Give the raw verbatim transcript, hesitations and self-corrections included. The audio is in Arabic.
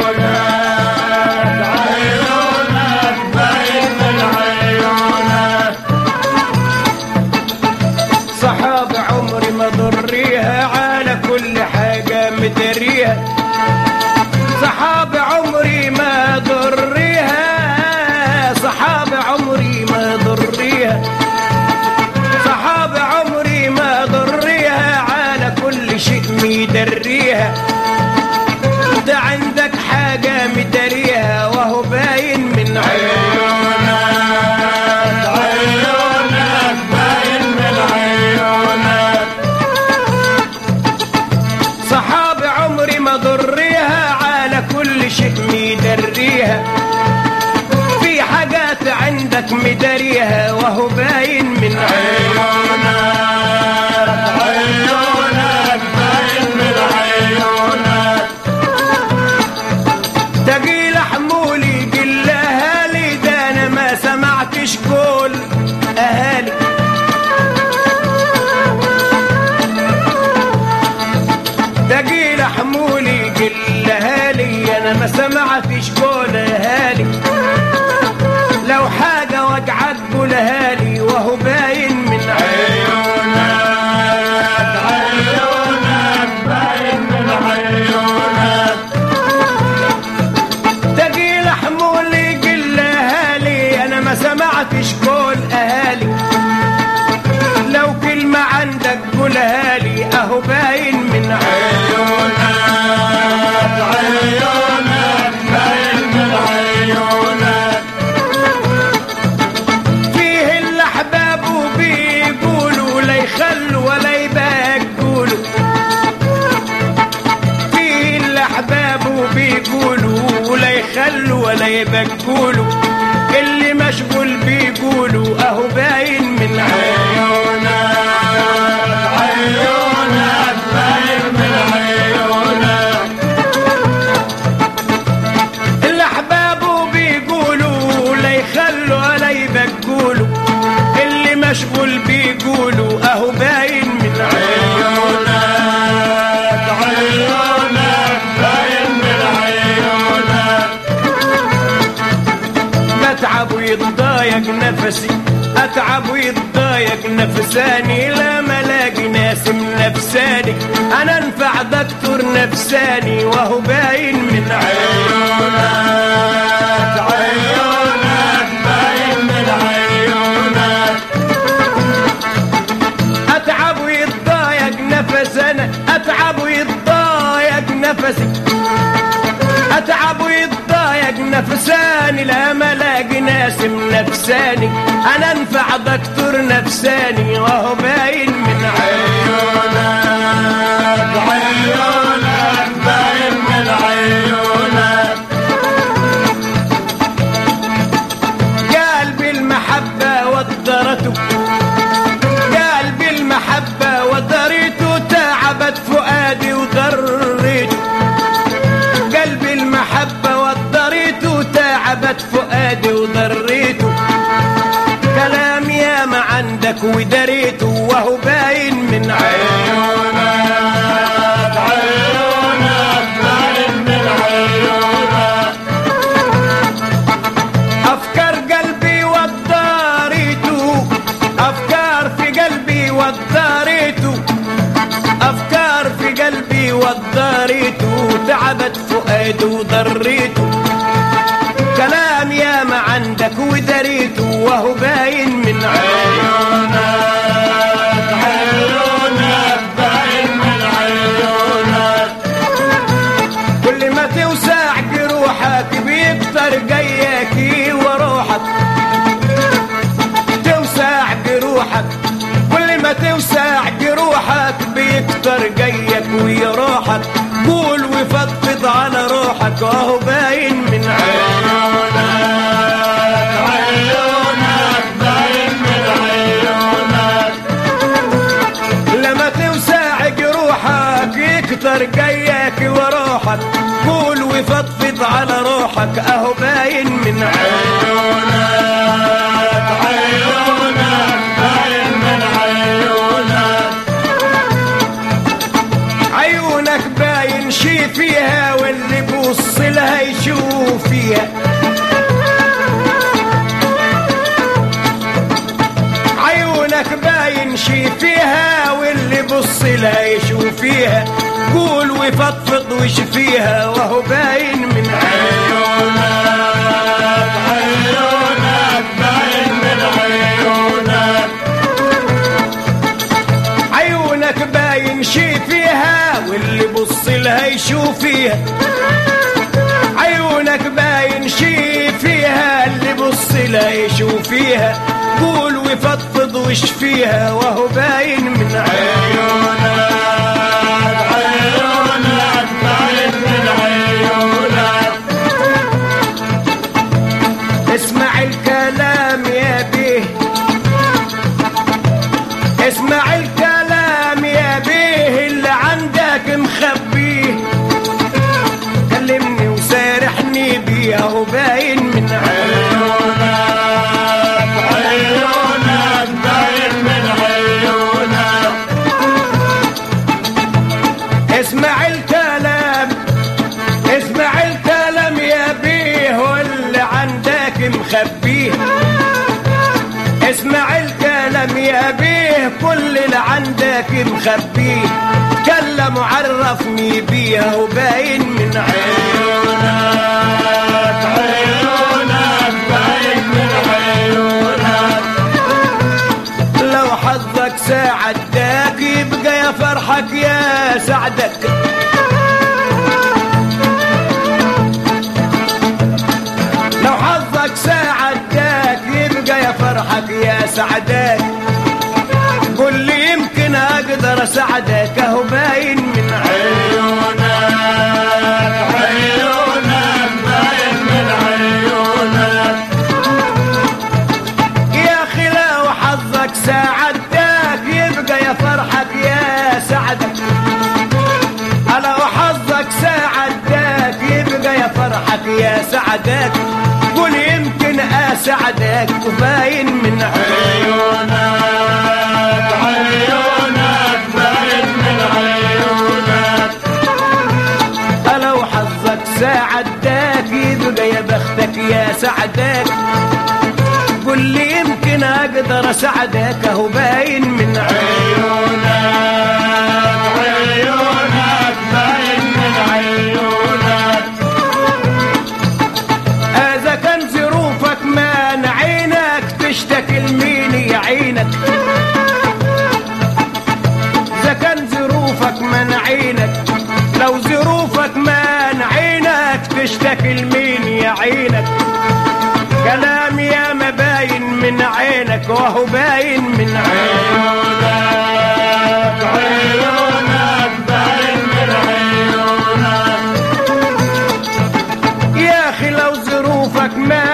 صحاب عمري ما ضريها، صحاب عمري ما ضريها، صحاب عمري ما ضريها، على كل شيء مدريها. انت عندك حاجة مدريها وهو باين من عيونك، عيونك باين من عيونك. صحاب عمري ما ضريها، على كل شيء مدريها. في حاجات عندك مدريها وهو باين من عيونك، عيونك باين من عيونك. تقيل حمولي قل اهالي، ده انا ما سمعتش قول اهالي. تقيل حمولي قل اهالي، انا ما سمعتش قول اهالي. لو حاجة وقعت قولها لي وهو باين من عيونك، عيونك باين من عيونك. تقيل حمولي قلها لي، انا ما سمعتش قول اهالي. لو كلمة عندك قولها لي اهو باين من عيونك، عيونك باين من عيونك. فيه الاحباب وبيقولوا لا يخلوا ولا يبقولوا، فيه الاحباب وبيقولوا لا يخلوا ولا يبقولوا. اللي مشغول بيقولوا اهو باين من عيونك، عيونك باين من عيونك. الاحباب بيقولوا لا يخلوا ولا يبقولوا. اللي مشغول بيقولوا اهو باين من عيونك، عيونك باين من عيونك. بتعب ويتضايق نفسي، اتعب ويتضايق نفساني، لا ملاقي ناس من نفساني. انا انفع دكتور نفساني وهو باين من عيونك، عيونك باين من عيونك. اتعب ويتضايق نفس انا، اتعب ويتضايق نفسي، اتعب ويتضايق نفساني، لا ملاقي ناس من نفساني. انا انفع دكتور نفساني وهو باين من عيونك، عيونك باين من عيونك. قلبي المحبة ودرته، قلبي المحبة ودريته، تعبت فؤادي وضريته. قلبي المحبة ودريته، تعبت فؤادي وضريته. كلام يا ما عندك ودريته وهو باين من عيونك، عيونك باين من عيونك. أفكار قلبي ودريته، أفكار في قلبي ودريته، أفكار في قلبي ودريته. تعبت فؤادي وضريته. كلام يا ما عندك ودريته وهو باين من عيونك، عيونك باين من عيونك. كل ما توسع جروحك بيكتر جياكي وروحك، توسع جروحك. كل ما توسع جروحك بيكتر جيك ويروحك. قول وفضفض على روحك وهو باين من عيونك، عيونك باين من عيونك. لما توسع جروحك يكتر جيك وروحك. قول وفضفض على روحك اهو باين من عيونك، عيونك باين من عيونك. عيونك باين شي يمشي فيها واللي بص لها يشوف فيها. عيونك باين شي فيها واللي بص لها يشوف فيها. قول وفضفض وش فيها وهو باين من عيونك. عيونك باين من عيونك. عيونك باين شي فيها واللي بص لها يشوف فيها. عيونك باين شي فيها اللي بص لها يشوف فيها. قول وفضفض وش فيها وهو باين من عيونك. عيونك باين من عيونك. اسمع الكلام يا بيه، اسمع الكلام يا بيه اللي عندك مخبيه. كلمني وسارحني بيه وهو باين من عيونك. عيونك باين من عيونك. اسمع الكلام، اسمع الكلام يا بيه واللي عندك مخبيه. اسمع الكلام يا بيه كل اللي عندك مخبيه. تكلم وعرفني بيه وباين من عيونك. عيونك باين من عيونك. لو حظك ساعدك يبقى يا فرحك يا سعدك. لو حظك ساعدك يبقى يا فرحك يا سعدك. قل لي يمكن اقدر اساعدك اهو باين من عيونك. عيونك باين من عيونك. يا اخي لو حظك ساعدك يبقى يا فرحك يا سعدك. لو حظك ساعدك يبقى يا فرحك يا سعدك. قل يمكن اساعدك وباين من عيونك. عيونك باين من عيونك. لو حظك ساعدك يبقى يا بختك يا سعدك. قل لي يمكن اقدر اساعدك اهو باين من عيونك. عيونك باين من عيونك. اذا كان ظروفك مان عينك تشتكي لمين يعينك. اذا كان ظروفك من عينك، لو ظروفك من عينك تشتكي لمين يعينك. كلام يا ما باين من عينك وهو باين من عيونك. عيونك باين من عيونك. يا اخي لو ظروفك ما